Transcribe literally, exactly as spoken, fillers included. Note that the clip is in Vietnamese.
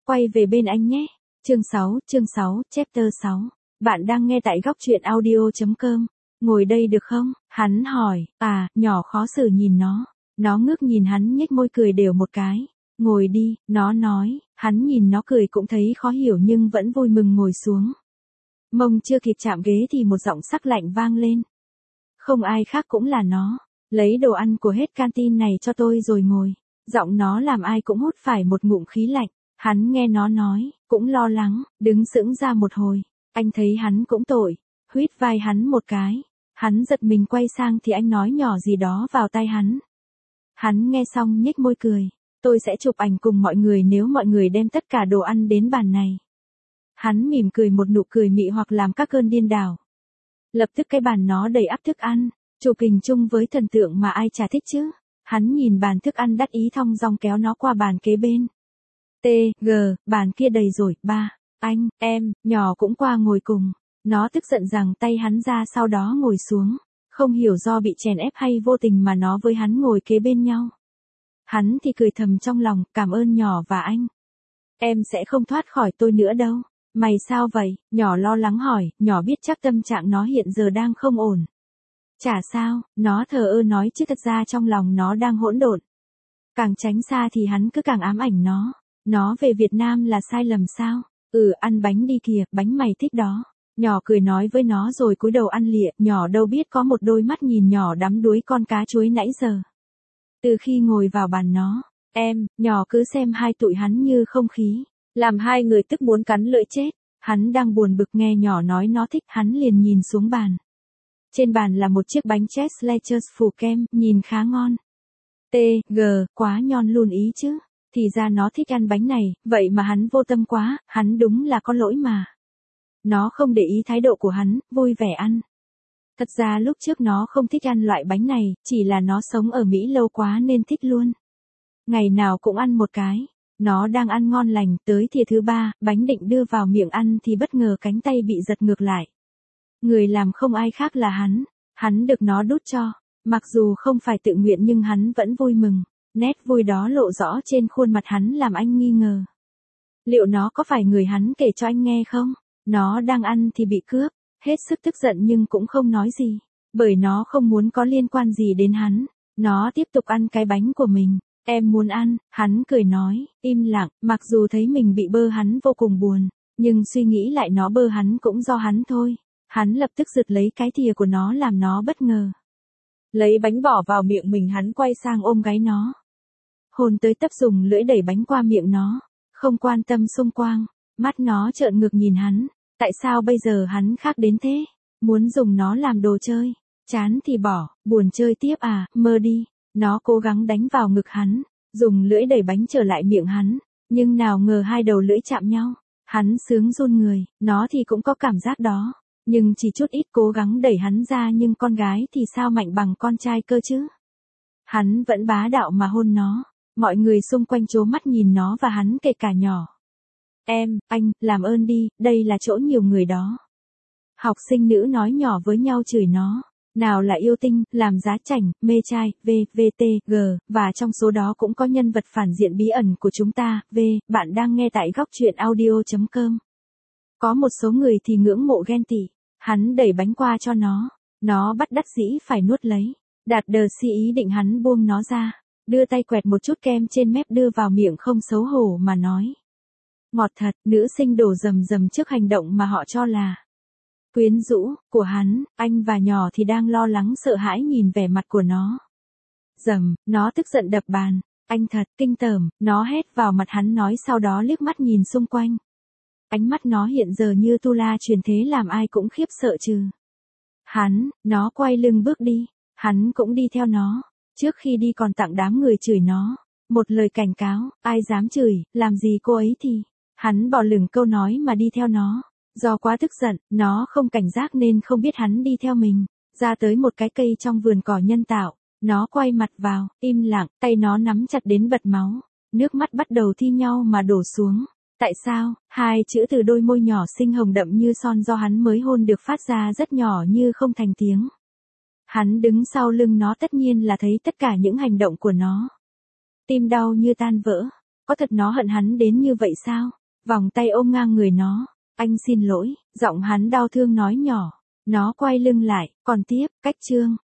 quay về bên anh nhé. Chương sáu, chương sáu, chapter sáu. Bạn đang nghe tại góc truyện audio chấm com. Ngồi đây được không? Hắn hỏi. À, nhỏ khó xử nhìn nó. Nó ngước nhìn hắn nhếch môi cười đều một cái. Ngồi đi, nó nói. Hắn nhìn nó cười cũng thấy khó hiểu nhưng vẫn vui mừng ngồi xuống. Mông chưa kịp chạm ghế thì một giọng sắc lạnh vang lên. Không ai khác cũng là nó. Lấy đồ ăn của hết canteen này cho tôi rồi ngồi. Giọng nó làm ai cũng hút phải một ngụm khí lạnh. Hắn nghe nó nói, cũng lo lắng, đứng sững ra một hồi. Anh thấy hắn cũng tội. Huýt vai hắn một cái. Hắn giật mình quay sang thì anh nói nhỏ gì đó vào tai hắn. Hắn nghe xong nhếch môi cười. Tôi sẽ chụp ảnh cùng mọi người nếu mọi người đem tất cả đồ ăn đến bàn này. Hắn mỉm cười một nụ cười mị hoặc làm các cơn điên đảo. Lập tức cái bàn nó đầy ắp thức ăn. Chụp hình chung với thần tượng mà ai chả thích chứ. Hắn nhìn bàn thức ăn đắc ý thong dong kéo nó qua bàn kế bên. T, G, bàn kia đầy rồi, ba, anh, em, nhỏ cũng qua ngồi cùng. Nó tức giận rằng tay hắn ra sau đó ngồi xuống. Không hiểu do bị chèn ép hay vô tình mà nó với hắn ngồi kế bên nhau. Hắn thì cười thầm trong lòng, cảm ơn nhỏ và anh. Em sẽ không thoát khỏi tôi nữa đâu. Mày sao vậy? Nhỏ lo lắng hỏi, nhỏ biết chắc tâm trạng nó hiện giờ đang không ổn. Chả sao, nó thờ ơ nói chứ thật ra trong lòng nó đang hỗn độn. Càng tránh xa thì hắn cứ càng ám ảnh nó. Nó về Việt Nam là sai lầm sao? Ừ, ăn bánh đi kìa, bánh mày thích đó. Nhỏ cười nói với nó rồi cúi đầu ăn lịa, nhỏ đâu biết có một đôi mắt nhìn nhỏ đắm đuối con cá chuối nãy giờ. Từ khi ngồi vào bàn nó, em, nhỏ cứ xem hai tụi hắn như không khí, làm hai người tức muốn cắn lưỡi chết. Hắn đang buồn bực nghe nhỏ nói nó thích, hắn liền nhìn xuống bàn. Trên bàn là một chiếc bánh Chess Lettuce phủ kem, nhìn khá ngon. T, G, quá nhon luôn ý chứ. Thì ra nó thích ăn bánh này, vậy mà hắn vô tâm quá, hắn đúng là có lỗi mà. Nó không để ý thái độ của hắn, vui vẻ ăn. Thật ra lúc trước nó không thích ăn loại bánh này, chỉ là nó sống ở Mỹ lâu quá nên thích luôn. Ngày nào cũng ăn một cái. Nó đang ăn ngon lành, tới thìa thứ ba, bánh định đưa vào miệng ăn thì bất ngờ cánh tay bị giật ngược lại. Người làm không ai khác là hắn. Hắn được nó đút cho. Mặc dù không phải tự nguyện nhưng hắn vẫn vui mừng. Nét vui đó lộ rõ trên khuôn mặt hắn làm anh nghi ngờ. Liệu nó có phải người hắn kể cho anh nghe không? Nó đang ăn thì bị cướp. Hết sức tức giận nhưng cũng không nói gì. Bởi nó không muốn có liên quan gì đến hắn. Nó tiếp tục ăn cái bánh của mình. Em muốn ăn, hắn cười nói, im lặng, mặc dù thấy mình bị bơ hắn vô cùng buồn. Nhưng suy nghĩ lại nó bơ hắn cũng do hắn thôi. Hắn lập tức giật lấy cái thìa của nó làm nó bất ngờ. Lấy bánh bỏ vào miệng mình, hắn quay sang ôm gáy nó. Hôn tới tấp dùng lưỡi đẩy bánh qua miệng nó. Không quan tâm xung quanh. Mắt nó trợn ngược nhìn hắn. Tại sao bây giờ hắn khác đến thế? Muốn dùng nó làm đồ chơi. Chán thì bỏ, buồn chơi tiếp à, mơ đi. Nó cố gắng đánh vào ngực hắn. Dùng lưỡi đẩy bánh trở lại miệng hắn. Nhưng nào ngờ hai đầu lưỡi chạm nhau. Hắn sướng run người, nó thì cũng có cảm giác đó. Nhưng chỉ chút ít cố gắng đẩy hắn ra, nhưng con gái thì sao mạnh bằng con trai cơ chứ? Hắn vẫn bá đạo mà hôn nó. Mọi người xung quanh trố mắt nhìn nó và hắn kể cả nhỏ. Em, anh, làm ơn đi, đây là chỗ nhiều người đó. Học sinh nữ nói nhỏ với nhau chửi nó. Nào là yêu tinh, làm giá chảnh, mê trai, v, vt, g, và trong số đó cũng có nhân vật phản diện bí ẩn của chúng ta, v, bạn đang nghe tại góc truyện audio chấm com. Có một số người thì ngưỡng mộ ghen tị. Hắn đẩy bánh qua cho nó. Nó bắt đắc dĩ phải nuốt lấy. Đạt đờ si ý định hắn buông nó ra. Đưa tay quẹt một chút kem trên mép đưa vào miệng không xấu hổ mà nói. Ngọt thật, nữ sinh đổ rầm rầm trước hành động mà họ cho là quyến rũ của hắn. Anh và nhỏ thì đang lo lắng sợ hãi nhìn vẻ mặt của nó. Dầm, nó tức giận đập bàn. Anh thật, kinh tởm, nó hét vào mặt hắn nói sau đó liếc mắt nhìn xung quanh. Ánh mắt nó hiện giờ như tu la truyền thế làm ai cũng khiếp sợ trừ hắn. Nó quay lưng bước đi. Hắn cũng đi theo nó. Trước khi đi còn tặng đám người chửi nó một lời cảnh cáo, ai dám chửi, làm gì cô ấy thì. Hắn bỏ lửng câu nói mà đi theo nó. Do quá tức giận, nó không cảnh giác nên không biết hắn đi theo mình. Ra tới một cái cây trong vườn cỏ nhân tạo. Nó quay mặt vào, im lặng, tay nó nắm chặt đến bật máu. Nước mắt bắt đầu thi nhau mà đổ xuống. Tại sao? Hai chữ từ đôi môi nhỏ xinh hồng đậm như son do hắn mới hôn được phát ra rất nhỏ như không thành tiếng. Hắn đứng sau lưng nó tất nhiên là thấy tất cả những hành động của nó. Tim đau như tan vỡ. Có thật nó hận hắn đến như vậy sao? vòng tay ôm ngang người nó. Anh xin lỗi, giọng hắn đau thương nói nhỏ. Nó quay lưng lại, còn tiếp, cách chương.